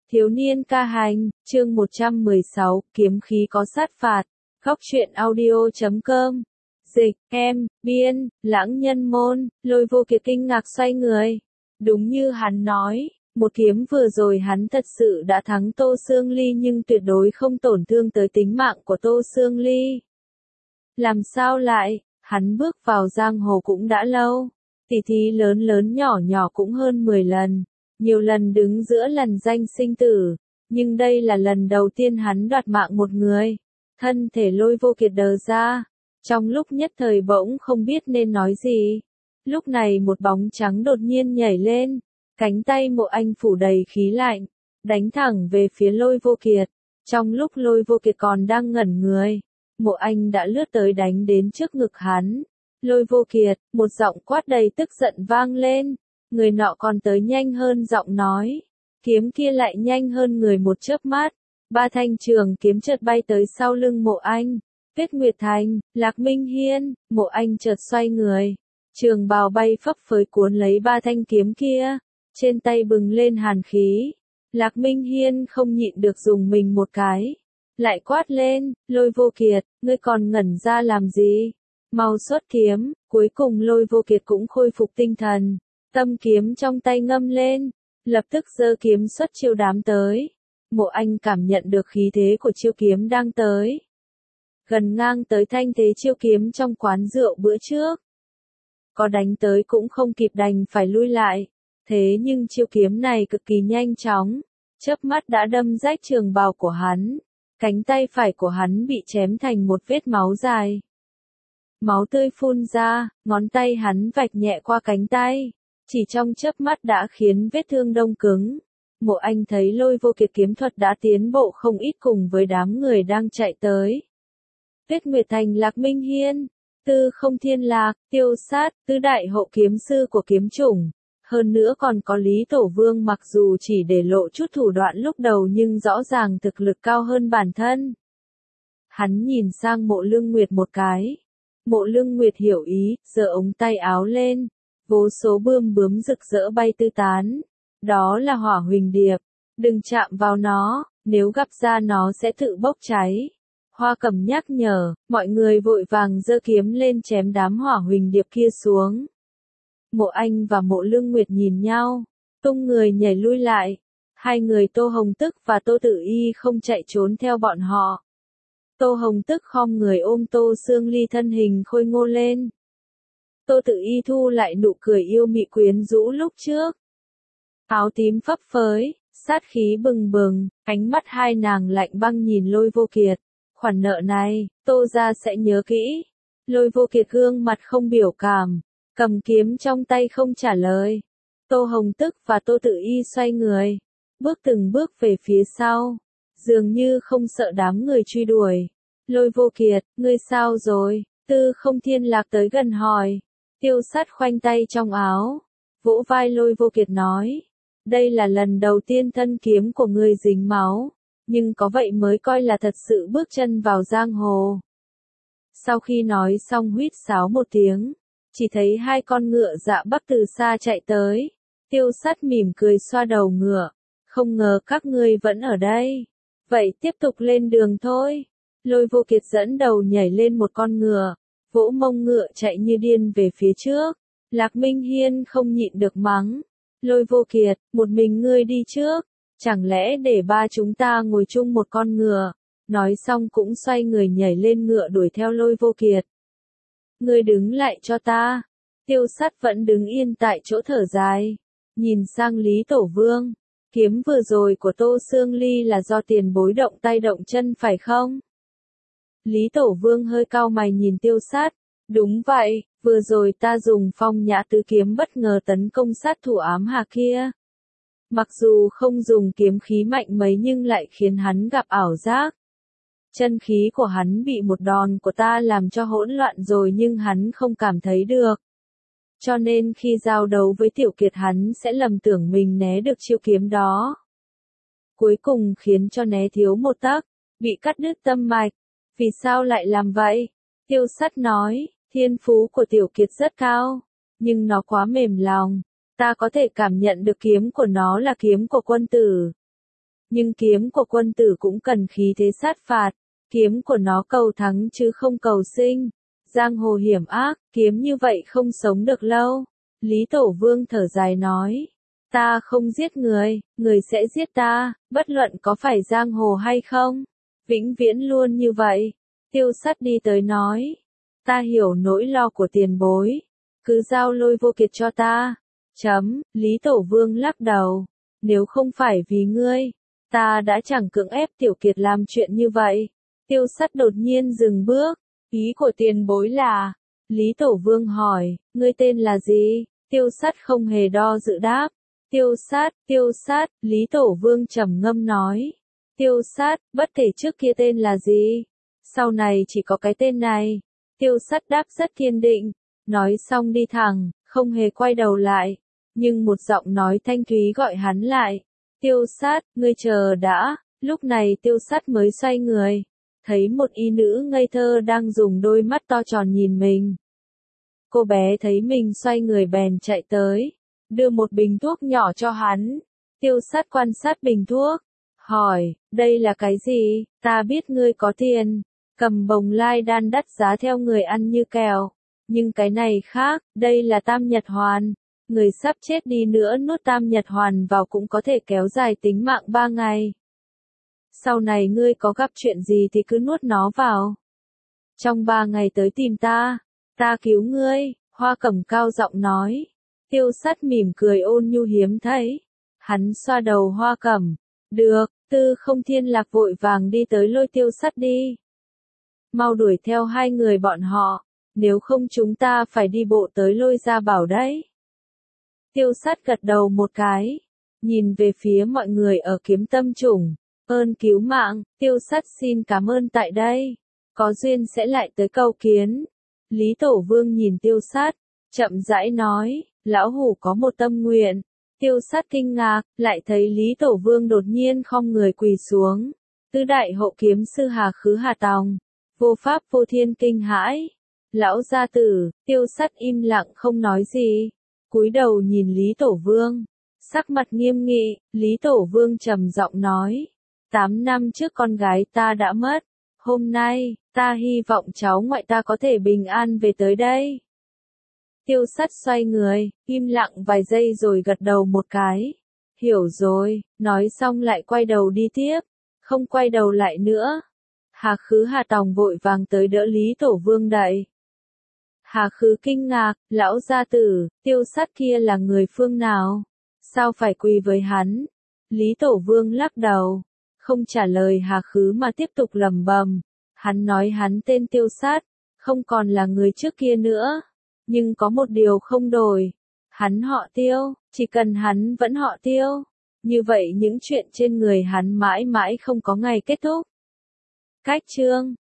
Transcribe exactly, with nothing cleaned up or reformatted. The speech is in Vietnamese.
Thiếu niên ca hành, chương một trăm mười sáu, kiếm khí có sát phạt. Góc truyện audio chấm com. Dịch, em, biên, lãng nhân môn, Lôi Vô Kiệt kinh ngạc xoay người. Đúng như hắn nói, một kiếm vừa rồi hắn thật sự đã thắng Tô Sương Ly nhưng tuyệt đối không tổn thương tới tính mạng của Tô Sương Ly. Làm sao lại, hắn bước vào giang hồ cũng đã lâu, tỉ thí lớn lớn nhỏ nhỏ cũng hơn mười lần. Nhiều lần đứng giữa lằn danh sinh tử, nhưng đây là lần đầu tiên hắn đoạt mạng một người. Thân thể Lôi Vô Kiệt đờ ra, trong lúc nhất thời bỗng không biết nên nói gì. Lúc này một bóng trắng đột nhiên nhảy lên, cánh tay Mộ Anh phủ đầy khí lạnh, đánh thẳng về phía Lôi Vô Kiệt. Trong lúc Lôi Vô Kiệt còn đang ngẩn người, Mộ Anh đã lướt tới đánh đến trước ngực hắn. Lôi Vô Kiệt, một giọng quát đầy tức giận vang lên. Người nọ còn tới nhanh hơn giọng nói, kiếm kia lại nhanh hơn người một chớp mắt. Ba thanh trường kiếm chợt bay tới sau lưng Mộ Anh. Tuyết Nguyệt Thành, Lạc Minh Hiên, Mộ Anh chợt xoay người, trường bào bay phấp phới cuốn lấy ba thanh kiếm kia, trên tay bừng lên hàn khí. Lạc Minh Hiên không nhịn được dùng mình một cái, lại quát lên, Lôi Vô Kiệt, ngươi còn ngẩn ra làm gì? Mau xuất kiếm. Cuối cùng Lôi Vô Kiệt cũng khôi phục tinh thần. Tâm kiếm trong tay ngâm lên, lập tức giơ kiếm xuất chiêu đám tới. Mộ Anh cảm nhận được khí thế của chiêu kiếm đang tới, gần ngang tới thanh thế chiêu kiếm trong quán rượu bữa trước. Có đánh tới cũng không kịp đành phải lui lại. Thế nhưng chiêu kiếm này cực kỳ nhanh chóng, chớp mắt đã đâm rách trường bào của hắn. Cánh tay phải của hắn bị chém thành một vết máu dài. Máu tươi phun ra, ngón tay hắn vạch nhẹ qua cánh tay. Chỉ trong chớp mắt đã khiến vết thương đông cứng. Mộ Anh thấy Lôi Vô Kiệt kiếm thuật đã tiến bộ không ít cùng với đám người đang chạy tới. Tuyết Nguyệt Thành, Lạc Minh Hiên, Tư Không Thiên Lạc, Tiêu Sát, tứ đại hộ kiếm sư của kiếm chủng. Hơn nữa còn có Lý Tổ Vương, mặc dù chỉ để lộ chút thủ đoạn lúc đầu nhưng rõ ràng thực lực cao hơn bản thân. Hắn nhìn sang Mộ Lương Nguyệt một cái. Mộ Lương Nguyệt hiểu ý, giơ ống tay áo lên. Vô số bươm bướm rực rỡ bay tứ tán. Đó là hỏa huỳnh điệp. Đừng chạm vào nó, nếu gặp ra nó sẽ tự bốc cháy. Hoa Cẩm nhắc nhở, mọi người vội vàng giơ kiếm lên chém đám hỏa huỳnh điệp kia xuống. Mộ Anh và Mộ Lương Nguyệt nhìn nhau, tung người nhảy lui lại. Hai người Tô Hồng Tức và Tô Tử Y không chạy trốn theo bọn họ. Tô Hồng Tức khom người ôm Tô Sương Ly thân hình khôi ngô lên. Tô Tử Y thu lại nụ cười yêu mị quyến rũ lúc trước. Áo tím phấp phới, sát khí bừng bừng, ánh mắt hai nàng lạnh băng nhìn Lôi Vô Kiệt. Khoản nợ này, Tô gia sẽ nhớ kỹ. Lôi Vô Kiệt gương mặt không biểu cảm, cầm kiếm trong tay không trả lời. Tô Hồng Tức và Tô Tử Y xoay người, bước từng bước về phía sau, dường như không sợ đám người truy đuổi. Lôi Vô Kiệt, ngươi sao rồi? Tư Không Thiên Lạc tới gần hỏi. Tiêu Sát khoanh tay trong áo, vỗ vai Lôi Vô Kiệt nói, đây là lần đầu tiên thân kiếm của ngươi dính máu, nhưng có vậy mới coi là thật sự bước chân vào giang hồ. Sau khi nói xong huýt sáo một tiếng, chỉ thấy hai con ngựa dạ bắc từ xa chạy tới. Tiêu Sát mỉm cười xoa đầu ngựa, không ngờ các ngươi vẫn ở đây. Vậy tiếp tục lên đường thôi. Lôi Vô Kiệt dẫn đầu nhảy lên một con ngựa, vỗ mông ngựa chạy như điên về phía trước. Lạc Minh Hiên không nhịn được mắng, Lôi Vô Kiệt, một mình ngươi đi trước, chẳng lẽ để ba chúng ta ngồi chung một con ngựa? Nói xong cũng xoay người nhảy lên ngựa đuổi theo Lôi Vô Kiệt. Ngươi đứng lại cho ta. Tiêu Sát vẫn đứng yên tại chỗ thở dài, nhìn sang Lý Tổ Vương, kiếm vừa rồi của Tô Sương Ly là do tiền bối động tay động chân phải không? Lý Tổ Vương hơi cau mày nhìn Tiêu Sát, đúng vậy, vừa rồi ta dùng Phong Nhã Tứ kiếm bất ngờ tấn công sát thủ ám hà kia. Mặc dù không dùng kiếm khí mạnh mấy nhưng lại khiến hắn gặp ảo giác. Chân khí của hắn bị một đòn của ta làm cho hỗn loạn rồi nhưng hắn không cảm thấy được. Cho nên khi giao đấu với Tiểu Kiệt hắn sẽ lầm tưởng mình né được chiêu kiếm đó. Cuối cùng khiến cho né thiếu một tấc, bị cắt đứt tâm mạch. Vì sao lại làm vậy? Tiêu Sát nói, thiên phú của Tiểu Kiệt rất cao, nhưng nó quá mềm lòng. Ta có thể cảm nhận được kiếm của nó là kiếm của quân tử. Nhưng kiếm của quân tử cũng cần khí thế sát phạt, kiếm của nó cầu thắng chứ không cầu sinh. Giang hồ hiểm ác, kiếm như vậy không sống được lâu. Lý Tổ Vương thở dài nói, ta không giết người, người sẽ giết ta, bất luận có phải giang hồ hay không. Vĩnh viễn luôn như vậy. Tiêu Sắt đi tới nói, ta hiểu nỗi lo của tiền bối, cứ giao Lôi Vô Kiệt cho ta. Chấm, Lý Tổ Vương lắc đầu, nếu không phải vì ngươi, ta đã chẳng cưỡng ép Tiểu Kiệt làm chuyện như vậy. Tiêu Sắt đột nhiên dừng bước, ý của tiền bối là, Lý Tổ Vương hỏi, ngươi tên là gì? Tiêu Sắt không hề đo dự đáp, Tiêu Sát, Tiêu Sát, Lý Tổ Vương trầm ngâm nói, Tiêu Sát, bất kể trước kia tên là gì, sau này chỉ có cái tên này. Tiêu Sắt đáp rất kiên định, nói xong đi thẳng, không hề quay đầu lại, nhưng một giọng nói thanh thúy gọi hắn lại, Tiêu Sát, ngươi chờ đã. Lúc này Tiêu Sắt mới xoay người, thấy một y nữ ngây thơ đang dùng đôi mắt to tròn nhìn mình. Cô bé thấy mình xoay người bèn chạy tới, đưa một bình thuốc nhỏ cho hắn. Tiêu Sắt quan sát bình thuốc, hỏi, đây là cái gì? Ta biết ngươi có tiền, cầm bồng lai đan đắt giá theo người ăn như kèo, nhưng cái này khác, đây là tam nhật hoàn. Người sắp chết đi nữa nuốt tam nhật hoàn vào cũng có thể kéo dài tính mạng ba ngày. Sau này ngươi có gặp chuyện gì thì cứ nuốt nó vào. Trong ba ngày tới tìm ta, ta cứu ngươi, Hoa Cẩm cao giọng nói. Tiêu Sắt mỉm cười ôn nhu hiếm thấy. Hắn xoa đầu Hoa Cẩm. Được, Tư Không Thiên Lạc vội vàng đi tới lôi Tiêu Sắt đi. Mau đuổi theo hai người bọn họ, nếu không chúng ta phải đi bộ tới Lôi Gia Bảo đấy. Tiêu Sắt gật đầu một cái, nhìn về phía mọi người ở Kiếm Tâm Chủng. Ơn cứu mạng, Tiêu Sắt xin cảm ơn tại đây. Có duyên sẽ lại tới cầu kiến. Lý Tổ Vương nhìn Tiêu Sắt, chậm rãi nói, lão hủ có một tâm nguyện. Tiêu Sắt kinh ngạc, lại thấy Lý Tổ Vương đột nhiên khom người quỳ xuống. Tứ đại hậu kiếm sư Hà Khứ Hà Tòng, vô pháp vô thiên kinh hãi. Lão gia tử, Tiêu Sắt im lặng không nói gì, cúi đầu nhìn Lý Tổ Vương, sắc mặt nghiêm nghị. Lý Tổ Vương trầm giọng nói, tám năm trước con gái ta đã mất, hôm nay, ta hy vọng cháu ngoại ta có thể bình an về tới đây. Tiêu Sắt xoay người, im lặng vài giây rồi gật đầu một cái. Hiểu rồi, nói xong lại quay đầu đi tiếp, không quay đầu lại nữa. Hà Khứ Hà Tòng vội vàng tới đỡ Lý Tổ Vương đậy. Hà Khứ kinh ngạc, lão gia tử, Tiêu Sắt kia là người phương nào? Sao phải quỳ với hắn? Lý Tổ Vương lắc đầu, không trả lời Hà Khứ mà tiếp tục lẩm bẩm. Hắn nói hắn tên Tiêu Sắt, không còn là người trước kia nữa. Nhưng có một điều không đổi. Hắn họ Tiêu, chỉ cần hắn vẫn họ Tiêu. Như vậy những chuyện trên người hắn mãi mãi không có ngày kết thúc. Cách chương